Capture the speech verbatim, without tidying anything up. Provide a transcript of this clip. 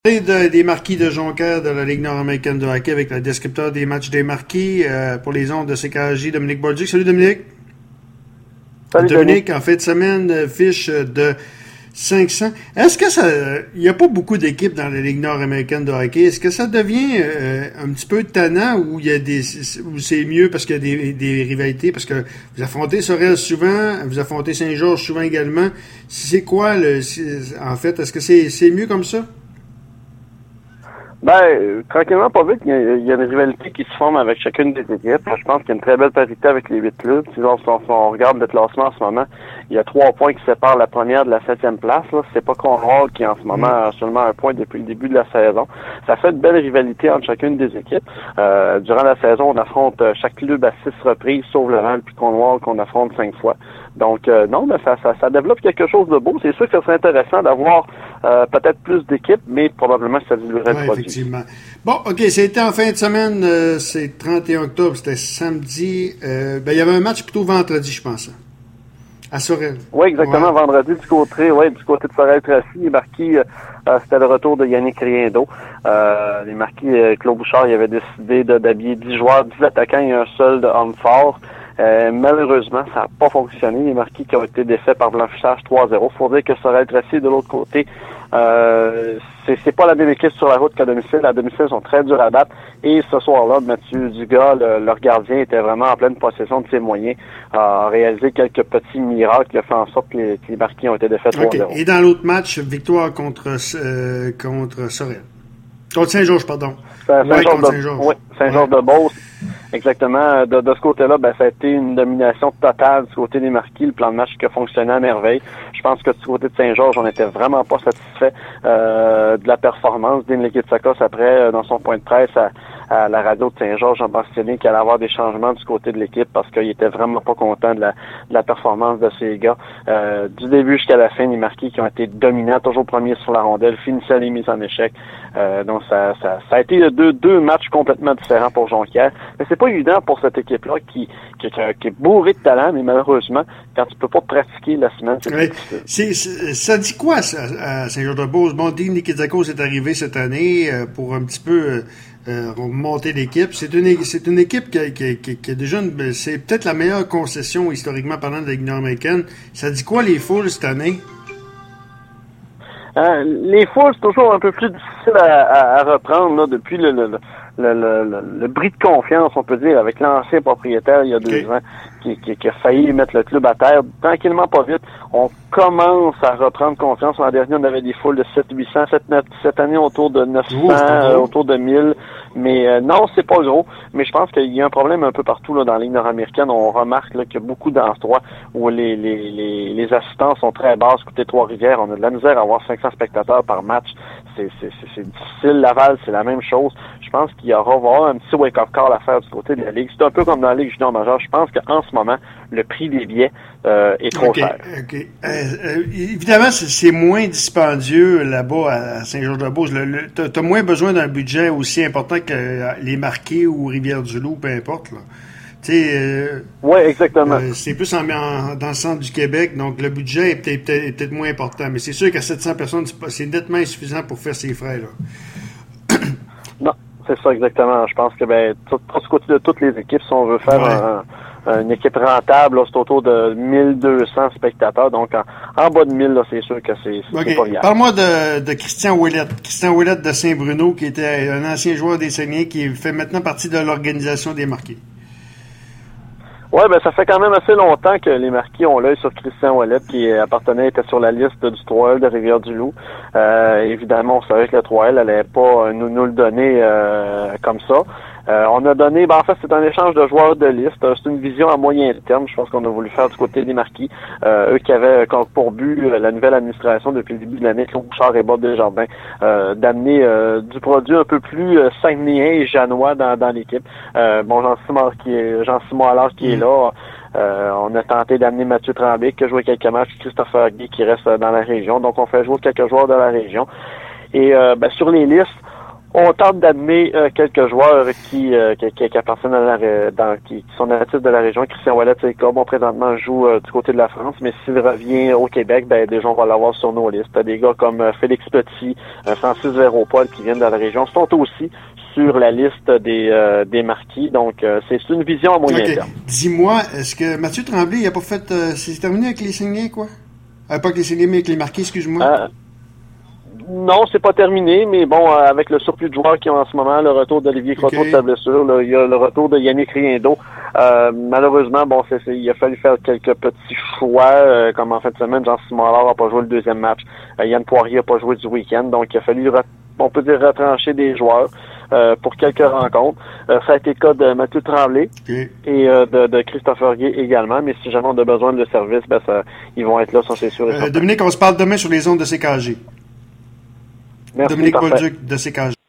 De, des marquis de Jonquière de la Ligue nord-américaine de hockey avec le descripteur des matchs des marquis euh, pour les ondes de C K H J, Dominique Bolduc. Salut Dominique. Salut Dominique, Denis. en fin de semaine, fiche de cinq cents. Est-ce que ça... Il n'y a pas beaucoup d'équipes dans la Ligue nord-américaine de hockey. Est-ce que ça devient euh, un petit peu tannant ou il y a des où c'est mieux parce qu'il y a des, des rivalités? Parce que vous affrontez Sorel souvent, vous affrontez Saint-Georges souvent également. C'est quoi, le, en fait? Est-ce que c'est, c'est mieux comme ça? Ben, euh, tranquillement, pas vite, il y, a, il y a une rivalité qui se forme avec chacune des équipes. Je pense qu'il y a une très belle parité avec les huit clubs. Si on, on, on regarde le classement en ce moment, il y a trois points qui séparent la première de la septième place. Là. C'est pas Cornwall qui, en ce moment, a seulement un point depuis le début de la saison. Ça fait une belle rivalité entre chacune des équipes. Euh, durant la saison, on affronte chaque club à six reprises, sauf Laval puis Cornwall qu'on affronte cinq fois. Donc, euh, non, mais ça, ça, ça développe quelque chose de beau. C'est sûr que ça serait intéressant d'avoir euh, peut-être plus d'équipes, mais probablement ça diluerait ouais, le produit. Effectivement. Bon, OK, c'était en fin de semaine, euh, c'est trente et un octobre, c'était samedi. Euh, ben, il y avait un match plutôt vendredi, je pense. À Sorel. Oui, exactement, ouais. Vendredi du côté, ouais, du côté de Sorel-Tracy. Les marquis, euh, c'était le retour de Yannick Riendo. Euh, les marquis, euh, Claude Bouchard, il avait décidé de, d'habiller dix joueurs, dix attaquants et un seul de homme fort. Euh, malheureusement, ça n'a pas fonctionné. Les marquis qui ont été défaits par blanchissage trois zéro. Faut dire que Sorel-Tracy, de l'autre côté, euh, c'est, c'est pas la même équipe sur la route qu'à domicile. À domicile, ils sont très durs à battre. Et ce soir-là, Mathieu Dugas, le, leur gardien, était vraiment en pleine possession de ses moyens. A réalisé quelques petits miracles qui ont fait en sorte que les, que les marquis ont été défaits trois zéro. Okay. Et dans l'autre match, victoire contre, euh, contre Sorel. Contre Saint-Georges, pardon. Saint-Georges ouais, de, Saint-Georges. Oui, Saint-Georges ouais. de Beauce. Exactement. De, de ce côté-là, ben, ça a été une domination totale du côté des marquis. Le plan de match qui a fonctionné à merveille. Je pense que du côté de Saint-Georges, on n'était vraiment pas satisfait euh, de la performance d'Inle Kitsakos après, dans son point de presse à, à la radio de Saint-Georges, a mentionné qu'il allait avoir des changements du côté de l'équipe parce qu'il était vraiment pas content de la, de la performance de ces gars. Euh, du début jusqu'à la fin, les marquis qui ont été dominants, toujours premiers sur la rondelle, finissaient les mises en échec. Euh, donc ça, ça, ça a été deux, deux matchs complètement différents pour Jonquière. Mais c'est pas évident pour cette équipe-là qui, qui, qui est bourrée de talent, mais malheureusement, quand tu peux pas pratiquer la semaine, c'est ouais. c'est, c'est, ça dit quoi ça, à Saint-Georges-de-Beauce? Bon, Dean Nikizakos est arrivé cette année euh, pour un petit peu euh, remonter l'équipe. C'est une, c'est une équipe qui a, qui, a, qui, a, qui a déjà une, c'est peut-être la meilleure concession historiquement parlant de la Ligue nord-américaine. Ça dit quoi les foules cette année? Euh, les foules, c'est toujours un peu plus difficile à, à, à reprendre là, depuis le, le, le, le, le, le bris de confiance, on peut dire, avec l'ancien propriétaire il y a deux okay. ans, qui, qui, qui a failli mettre le club à terre. Tranquillement, pas vite, on commence à reprendre confiance. L'an dernier, on avait des foules de sept huit cents, cette, cette année autour de neuf cents, oh, euh, autour de mille. Mais euh, non, c'est pas gros. Mais je pense qu'il y a un problème un peu partout là dans la Ligue nord-américaine. On remarque là, qu'il y a beaucoup d'endroits où les, les, les, les assistants sont très basses. Côté Trois-Rivières, on a de la misère à avoir cinq cents spectateurs par match. C'est, c'est, c'est, c'est difficile. Laval, c'est la même chose. Je pense qu'il y aura avoir un petit wake-up call à faire du côté de la Ligue. C'est un peu comme dans la Ligue junior majeure. Je pense qu'en ce moment, le prix des billets euh, est trop okay, cher. Okay. Euh, euh, évidemment, c'est, c'est moins dispendieux là-bas à Saint-Georges-de-Beauce. Le, le, t'as, t'as moins besoin d'un budget aussi important que les Marqués ou Rivière-du-Loup, peu importe. Là. Euh, oui, exactement. Euh, c'est plus en, en, dans le centre du Québec, donc le budget est peut-être, peut-être, peut-être moins important. Mais c'est sûr qu'à sept cents personnes, c'est, pas, c'est nettement insuffisant pour faire ses frais. Là. Non, c'est ça exactement. Je pense que ben, tout, tout, côté de toutes les équipes, si on veut faire ouais. un, un, une équipe rentable, là, c'est autour de mille deux cents spectateurs. Donc en, en bas de mille, là, c'est sûr que c'est, c'est, okay. c'est pas viable. Parle-moi de, de Christian Ouellette. Christian Ouellette de Saint-Bruno, qui était un ancien joueur des Saguenay, qui fait maintenant partie de l'organisation des Marquis. Oui, ben ça fait quand même assez longtemps que les Marquis ont l'œil sur Christian Ouellette, qui appartenait, était sur la liste du trois L de Rivière-du-Loup. Euh, évidemment, on savait que le trois L allait pas nous, nous le donner euh, comme ça. Euh, on a donné, ben en fait, c'est un échange de joueurs de liste. C'est une vision à moyen terme, je pense qu'on a voulu faire du côté des Marquis. Euh, eux qui avaient pour but la nouvelle administration depuis le début de l'année, Claude Bouchard et Bob Desjardins, euh, d'amener euh, du produit un peu plus euh, saguenéen et janois dans, dans l'équipe. Euh, bon, Jean-Simon qui est Jean-Simon Allard qui est là. Euh, on a tenté d'amener Mathieu Tremblay qui a joué quelques matchs, Christopher Guy qui reste dans la région. Donc on fait jouer quelques joueurs de la région. Et euh, ben, sur les listes, On tente d'amener euh, quelques joueurs qui, euh, qui, qui, qui appartiennent à la, dans, qui, qui sont natifs de la région. Christian Ouellet, c'est comme bon, présentement joue euh, du côté de la France, mais s'il revient au Québec, ben déjà on va l'avoir sur nos listes. Des gars comme euh, Félix Petit, euh, Francis Véropol qui viennent de la région sont aussi sur la liste des euh, des marquis. Donc euh, c'est une vision à moyen okay. terme. Dis-moi, est-ce que Mathieu Tremblay, il a pas fait euh, c'est terminé avec les signés, quoi? Euh, pas avec les signés, mais avec les marquis, excuse-moi. Euh, Non, c'est pas terminé, mais bon, euh, avec le surplus de joueurs qu'il y a en ce moment, le retour d'Olivier Croteau okay. de sa blessure, là, il y a le retour de Yannick Riendo. Euh, malheureusement, bon, c'est, c'est, il a fallu faire quelques petits choix, euh, comme en fin de semaine, Jean-Simon Allard n'a pas joué le deuxième match, euh, Yann Poirier n'a pas joué du week-end, donc il a fallu, on peut dire, retrancher des joueurs euh, pour quelques rencontres. Euh, ça a été le cas de Mathieu Tremblay okay. et euh, de, de Christopher Guay également, mais si jamais on a besoin de service, ben ça, ils vont être là, ça c'est sûr. Euh, Dominique, on se parle demain sur les ondes de C K G. Merci, Dominique parfait. Bolduc de C K G.